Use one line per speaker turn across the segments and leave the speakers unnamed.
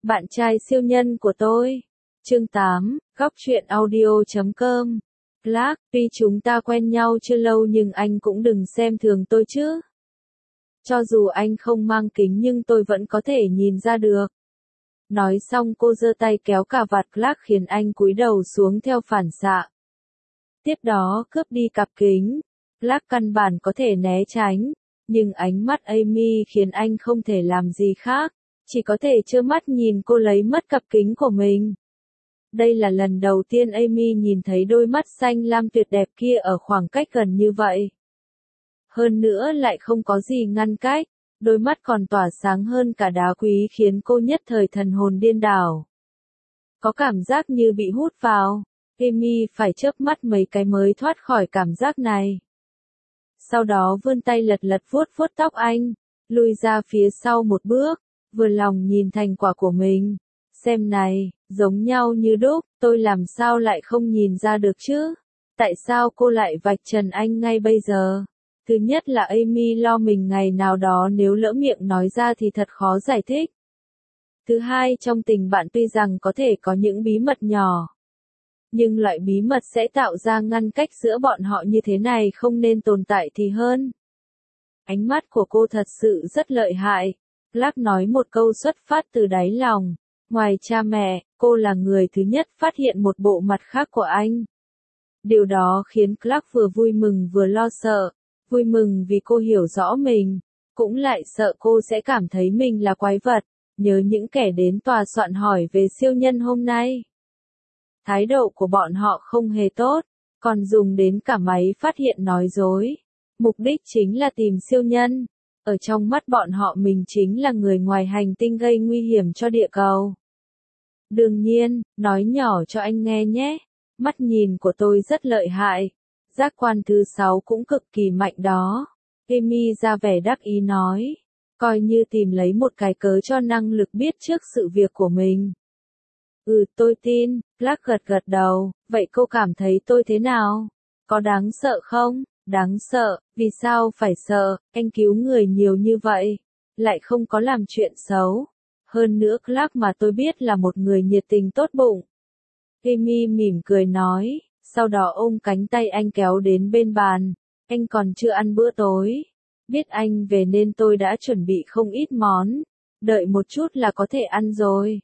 Bạn trai siêu nhân của tôi. Chương 8, góc truyện audio.com. Clark, tuy chúng ta quen nhau chưa lâu nhưng anh cũng đừng xem thường tôi chứ. Cho dù anh không mang kính nhưng tôi vẫn có thể nhìn ra được. Nói xong cô giơ tay kéo cà vạt Clark khiến anh cúi đầu xuống theo phản xạ. Tiếp đó cướp đi cặp kính. Clark căn bản có thể né tránh, nhưng ánh mắt Amy khiến anh không thể làm gì khác, chỉ có thể trơ mắt nhìn cô lấy mất cặp kính của mình. Đây là lần đầu tiên Amy nhìn thấy đôi mắt xanh lam tuyệt đẹp kia ở khoảng cách gần như vậy. Hơn nữa lại không có gì ngăn cách, đôi mắt còn tỏa sáng hơn cả đá quý khiến cô nhất thời thần hồn điên đảo. Có cảm giác như bị hút vào, Amy phải chớp mắt mấy cái mới thoát khỏi cảm giác này. Sau đó vươn tay lật lật vuốt vuốt tóc anh, lùi ra phía sau một bước, vừa lòng nhìn thành quả của mình. Xem này, giống nhau như đúc, tôi làm sao lại không nhìn ra được chứ? Tại sao cô lại vạch trần anh ngay bây giờ? Thứ nhất là Amy lo mình ngày nào đó nếu lỡ miệng nói ra thì thật khó giải thích. Thứ hai, trong tình bạn tuy rằng có thể có những bí mật nhỏ, nhưng loại bí mật sẽ tạo ra ngăn cách giữa bọn họ như thế này không nên tồn tại thì hơn. Ánh mắt của cô thật sự rất lợi hại. Clark nói một câu xuất phát từ đáy lòng. Ngoài cha mẹ, cô là người thứ nhất phát hiện một bộ mặt khác của anh. Điều đó khiến Clark vừa vui mừng vừa lo sợ. Vui mừng vì cô hiểu rõ mình, cũng lại sợ cô sẽ cảm thấy mình là quái vật, nhớ những kẻ đến tòa soạn hỏi về siêu nhân hôm nay. Thái độ của bọn họ không hề tốt, còn dùng đến cả máy phát hiện nói dối. Mục đích chính là tìm siêu nhân. Ở trong mắt bọn họ mình chính là người ngoài hành tinh gây nguy hiểm cho địa cầu. Đương nhiên, nói nhỏ cho anh nghe nhé. Mắt nhìn của tôi rất lợi hại. Giác quan thứ 6 cũng cực kỳ mạnh đó. Amy ra vẻ đắc ý nói. Coi như tìm lấy một cái cớ cho năng lực biết trước sự việc của mình. Tôi tin. Clark gật gật đầu. Vậy cô cảm thấy tôi thế nào? Có đáng sợ không? Đáng sợ, vì sao phải sợ, anh cứu người nhiều như vậy, lại không có làm chuyện xấu. Hơn nữa Clark mà tôi biết là một người nhiệt tình tốt bụng. Amy mỉm cười nói, sau đó ôm cánh tay anh kéo đến bên bàn. Anh còn chưa ăn bữa tối. Biết anh về nên tôi đã chuẩn bị không ít món. Đợi một chút là có thể ăn rồi.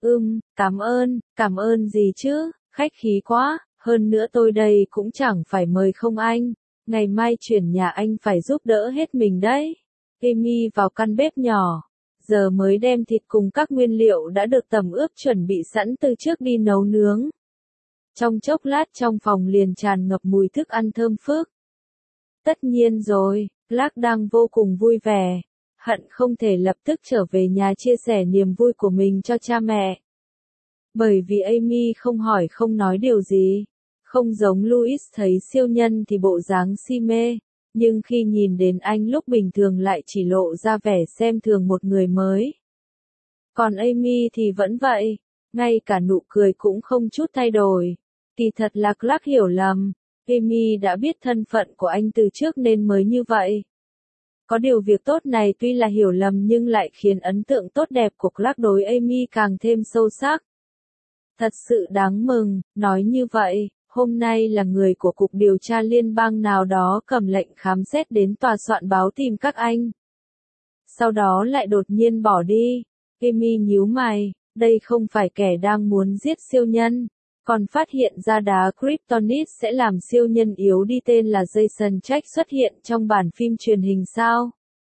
Cảm ơn gì chứ, khách khí quá, hơn nữa tôi đây cũng chẳng phải mời không anh. Ngày mai chuyển nhà anh phải giúp đỡ hết mình đấy. Amy vào căn bếp nhỏ, giờ mới đem thịt cùng các nguyên liệu đã được tẩm ướp chuẩn bị sẵn từ trước đi nấu nướng. Trong chốc lát trong phòng liền tràn ngập mùi thức ăn thơm phức. Tất nhiên rồi, Clark đang vô cùng vui vẻ, hận không thể lập tức trở về nhà chia sẻ niềm vui của mình cho cha mẹ. Bởi vì Amy không hỏi không nói điều gì. Không giống Louis thấy siêu nhân thì bộ dáng si mê, nhưng khi nhìn đến anh lúc bình thường lại chỉ lộ ra vẻ xem thường một người mới. Còn Amy thì vẫn vậy, ngay cả nụ cười cũng không chút thay đổi. Kỳ thật là Clark hiểu lầm, Amy đã biết thân phận của anh từ trước nên mới như vậy. Có điều việc tốt này tuy là hiểu lầm nhưng lại khiến ấn tượng tốt đẹp của Clark đối Amy càng thêm sâu sắc. Thật sự đáng mừng, nói như vậy. Hôm nay là người của Cục Điều tra Liên bang nào đó cầm lệnh khám xét đến tòa soạn báo tìm các anh. Sau đó lại đột nhiên bỏ đi. Amy nhíu mày, đây không phải kẻ đang muốn giết siêu nhân, còn phát hiện ra đá Kryptonite sẽ làm siêu nhân yếu đi tên là Jason Trach xuất hiện trong bản phim truyền hình sao?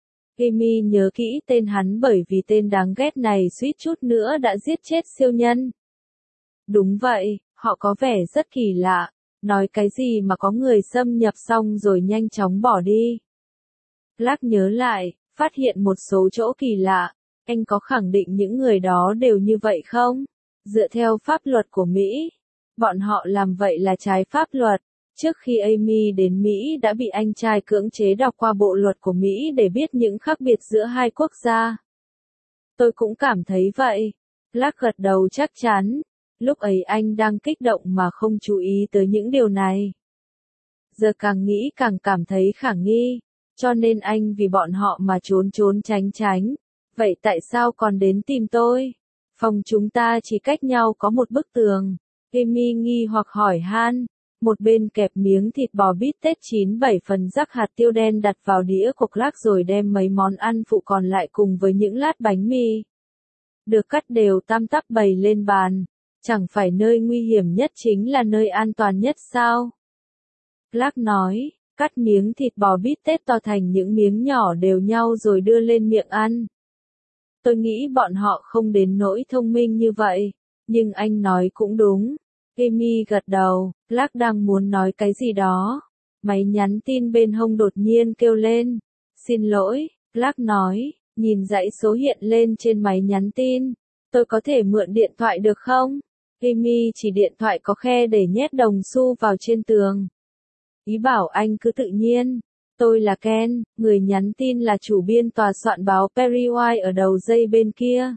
Amy nhớ kỹ tên hắn bởi vì tên đáng ghét này suýt chút nữa đã giết chết siêu nhân. Đúng vậy. Họ có vẻ rất kỳ lạ, nói cái gì mà có người xâm nhập xong rồi nhanh chóng bỏ đi. Clark nhớ lại, phát hiện một số chỗ kỳ lạ, anh có khẳng định những người đó đều như vậy không? Dựa theo pháp luật của Mỹ, bọn họ làm vậy là trái pháp luật. Trước khi Amy đến Mỹ đã bị anh trai cưỡng chế đọc qua bộ luật của Mỹ để biết những khác biệt giữa hai quốc gia. Tôi cũng cảm thấy vậy. Clark gật đầu chắc chắn. Lúc ấy anh đang kích động mà không chú ý tới những điều này. Giờ càng nghĩ càng cảm thấy khả nghi, cho nên anh vì bọn họ mà trốn tránh. Vậy tại sao còn đến tìm tôi? Phòng chúng ta chỉ cách nhau có một bức tường. Amy nghi hoặc hỏi han. Một bên kẹp miếng thịt bò bít tết 9-7 phần rắc hạt tiêu đen đặt vào đĩa của Clark rồi đem mấy món ăn phụ còn lại cùng với những lát bánh mì được cắt đều tam tắp bày lên bàn. Chẳng phải nơi nguy hiểm nhất chính là nơi an toàn nhất sao? Clark nói, cắt miếng thịt bò bít tết to thành những miếng nhỏ đều nhau rồi đưa lên miệng ăn. Tôi nghĩ bọn họ không đến nỗi thông minh như vậy, nhưng anh nói cũng đúng. Amy gật đầu, Clark đang muốn nói cái gì đó. Máy nhắn tin bên hông đột nhiên kêu lên. Xin lỗi, Clark nói, nhìn dãy số hiện lên trên máy nhắn tin. Tôi có thể mượn điện thoại được không? Amy chỉ điện thoại có khe để nhét đồng xu vào trên tường. Ý bảo anh cứ tự nhiên. Tôi là Ken, người nhắn tin là chủ biên tòa soạn báo Perry White ở đầu dây bên kia.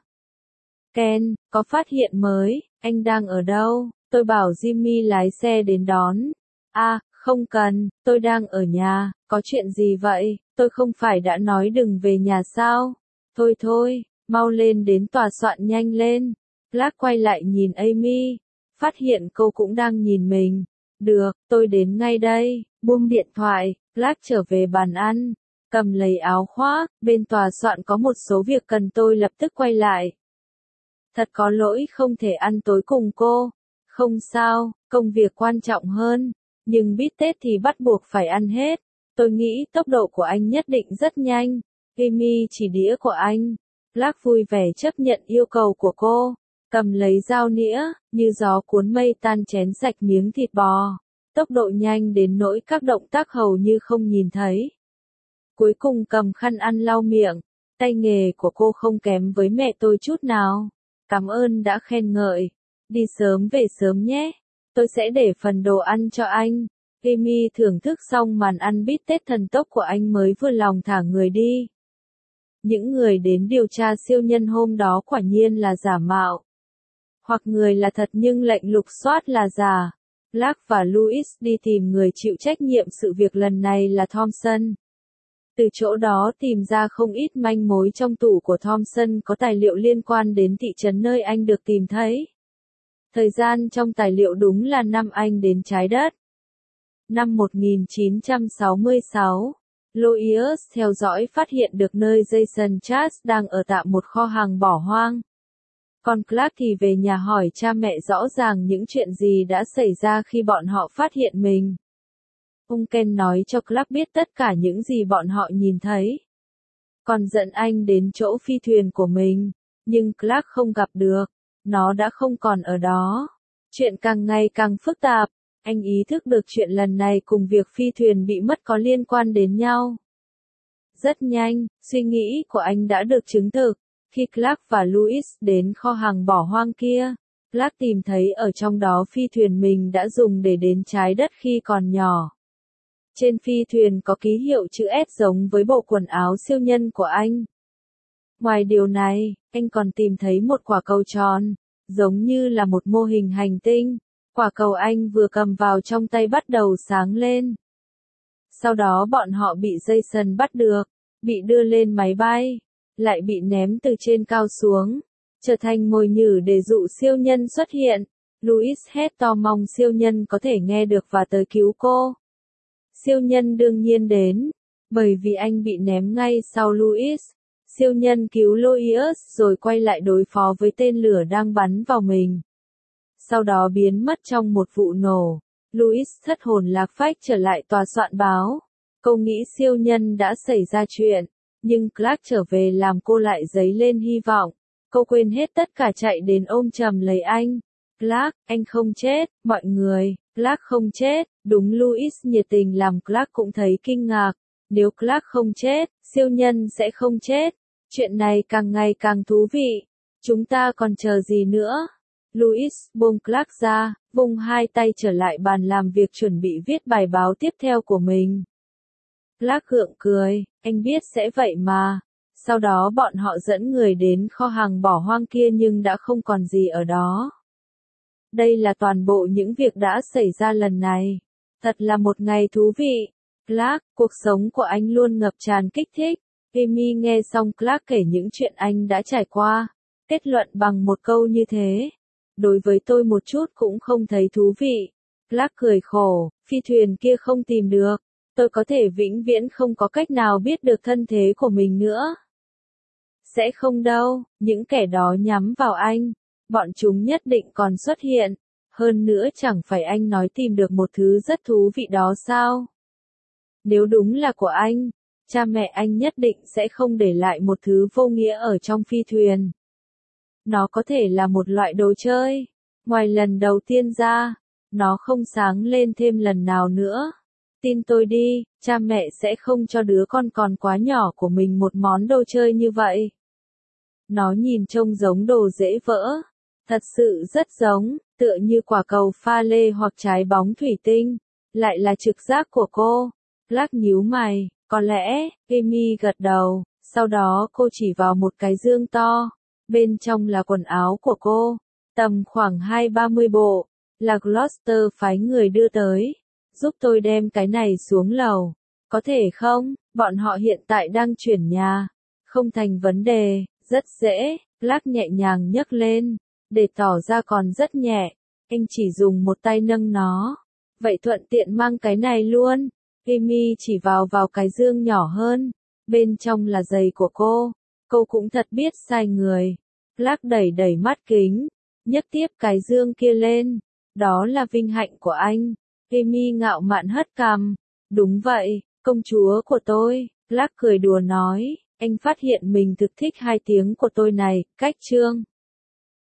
Ken, có phát hiện mới, anh đang ở đâu? Tôi bảo Jimmy lái xe đến đón. À, không cần, tôi đang ở nhà, có chuyện gì vậy? Tôi không phải đã nói đừng về nhà sao? Thôi thôi, mau lên đến tòa soạn nhanh lên. Clark quay lại nhìn Amy, phát hiện cô cũng đang nhìn mình. Được, tôi đến ngay đây, buông điện thoại, Clark trở về bàn ăn, cầm lấy áo khoác, bên tòa soạn có một số việc cần tôi lập tức quay lại. Thật có lỗi không thể ăn tối cùng cô. Không sao, công việc quan trọng hơn, nhưng bít tết thì bắt buộc phải ăn hết. Tôi nghĩ tốc độ của anh nhất định rất nhanh. Amy chỉ đĩa của anh. Clark vui vẻ chấp nhận yêu cầu của cô, cầm lấy dao nĩa, như gió cuốn mây tan chén sạch miếng thịt bò. Tốc độ nhanh đến nỗi các động tác hầu như không nhìn thấy. Cuối cùng cầm khăn ăn lau miệng, tay nghề của cô không kém với mẹ tôi chút nào. Cảm ơn đã khen ngợi. Đi sớm về sớm nhé. Tôi sẽ để phần đồ ăn cho anh. Amy thưởng thức xong màn ăn bít tết thần tốc của anh mới vừa lòng thả người đi. Những người đến điều tra siêu nhân hôm đó quả nhiên là giả mạo. Hoặc người là thật nhưng lệnh lục soát là giả. Clark và Louis đi tìm người chịu trách nhiệm sự việc lần này là Thompson. Từ chỗ đó tìm ra không ít manh mối trong tủ của Thompson có tài liệu liên quan đến thị trấn nơi anh được tìm thấy. Thời gian trong tài liệu đúng là năm anh đến trái đất. Năm 1966, Lois theo dõi phát hiện được nơi Jason Chas đang ở tạm một kho hàng bỏ hoang. Còn Clark thì về nhà hỏi cha mẹ rõ ràng những chuyện gì đã xảy ra khi bọn họ phát hiện mình. Ông Ken nói cho Clark biết tất cả những gì bọn họ nhìn thấy. Còn dẫn anh đến chỗ phi thuyền của mình, nhưng Clark không gặp được. Nó đã không còn ở đó. Chuyện càng ngày càng phức tạp. Anh ý thức được chuyện lần này cùng việc phi thuyền bị mất có liên quan đến nhau. Rất nhanh, suy nghĩ của anh đã được chứng thực. Khi Clark và Louis đến kho hàng bỏ hoang kia, Clark tìm thấy ở trong đó phi thuyền mình đã dùng để đến trái đất khi còn nhỏ. Trên phi thuyền có ký hiệu chữ S giống với bộ quần áo siêu nhân của anh. Ngoài điều này, anh còn tìm thấy một quả cầu tròn, giống như là một mô hình hành tinh. Quả cầu anh vừa cầm vào trong tay bắt đầu sáng lên. Sau đó bọn họ bị Jason bắt được, bị đưa lên máy bay, lại bị ném từ trên cao xuống, trở thành mồi nhử để dụ siêu nhân xuất hiện. Louis hét to mong siêu nhân có thể nghe được và tới cứu cô. Siêu nhân đương nhiên đến, bởi vì anh bị ném ngay sau Louis. Siêu nhân cứu Lois rồi quay lại đối phó với tên lửa đang bắn vào mình. Sau đó biến mất trong một vụ nổ. Louis thất hồn lạc phách trở lại tòa soạn báo. Cô nghĩ siêu nhân đã xảy ra chuyện, nhưng Clark trở về làm cô lại dấy lên hy vọng. Cô quên hết tất cả chạy đến ôm chầm lấy anh. Clark, anh không chết, mọi người, Clark không chết. Đúng, Louis nhiệt tình làm Clark cũng thấy kinh ngạc. Nếu Clark không chết, siêu nhân sẽ không chết. Chuyện này càng ngày càng thú vị. Chúng ta còn chờ gì nữa? Louis buông Clark ra, vung hai tay trở lại bàn làm việc chuẩn bị viết bài báo tiếp theo của mình. Clark gượng cười, anh biết sẽ vậy mà. Sau đó bọn họ dẫn người đến kho hàng bỏ hoang kia nhưng đã không còn gì ở đó. Đây là toàn bộ những việc đã xảy ra lần này. Thật là một ngày thú vị. Clark, cuộc sống của anh luôn ngập tràn kích thích. Amy nghe xong Clark kể những chuyện anh đã trải qua. kết luận bằng một câu như thế. Đối với tôi một chút cũng không thấy thú vị. Clark cười khổ, phi thuyền kia không tìm được. Tôi có thể vĩnh viễn không có cách nào biết được thân thế của mình nữa. Sẽ không đâu, những kẻ đó nhắm vào anh. Bọn chúng nhất định còn xuất hiện. Hơn nữa chẳng phải anh nói tìm được một thứ rất thú vị đó sao? Nếu đúng là của anh, cha mẹ anh nhất định sẽ không để lại một thứ vô nghĩa ở trong phi thuyền. Nó có thể là một loại đồ chơi. Ngoài lần đầu tiên ra, nó không sáng lên thêm lần nào nữa. Tin tôi đi, cha mẹ sẽ không cho đứa con còn quá nhỏ của mình một món đồ chơi như vậy. Nó nhìn trông giống đồ dễ vỡ. Thật sự rất giống, tựa như quả cầu pha lê hoặc trái bóng thủy tinh. Lại là trực giác của cô. Clark nhíu mày, có lẽ, Amy gật đầu, sau đó cô chỉ vào một cái dương to. Bên trong là quần áo của cô, tầm khoảng 20-30 bộ, là Gloucester phái người đưa tới. Giúp tôi đem cái này xuống lầu. Có thể không? Bọn họ hiện tại đang chuyển nhà. Không thành vấn đề, rất dễ. Clark nhẹ nhàng nhấc lên, để tỏ ra còn rất nhẹ. Anh chỉ dùng một tay nâng nó. Vậy thuận tiện mang cái này luôn. Amy chỉ vào cái dương nhỏ hơn. Bên trong là giày của cô. Cô cũng thật biết sai người. Clark đẩy mắt kính, nhấc tiếp cái dương kia lên. Đó là vinh hạnh của anh. Amy ngạo mạn hất cằm. Đúng vậy, công chúa của tôi. Clark cười đùa nói. Anh phát hiện mình thực thích hai tiếng của tôi này, cách chương.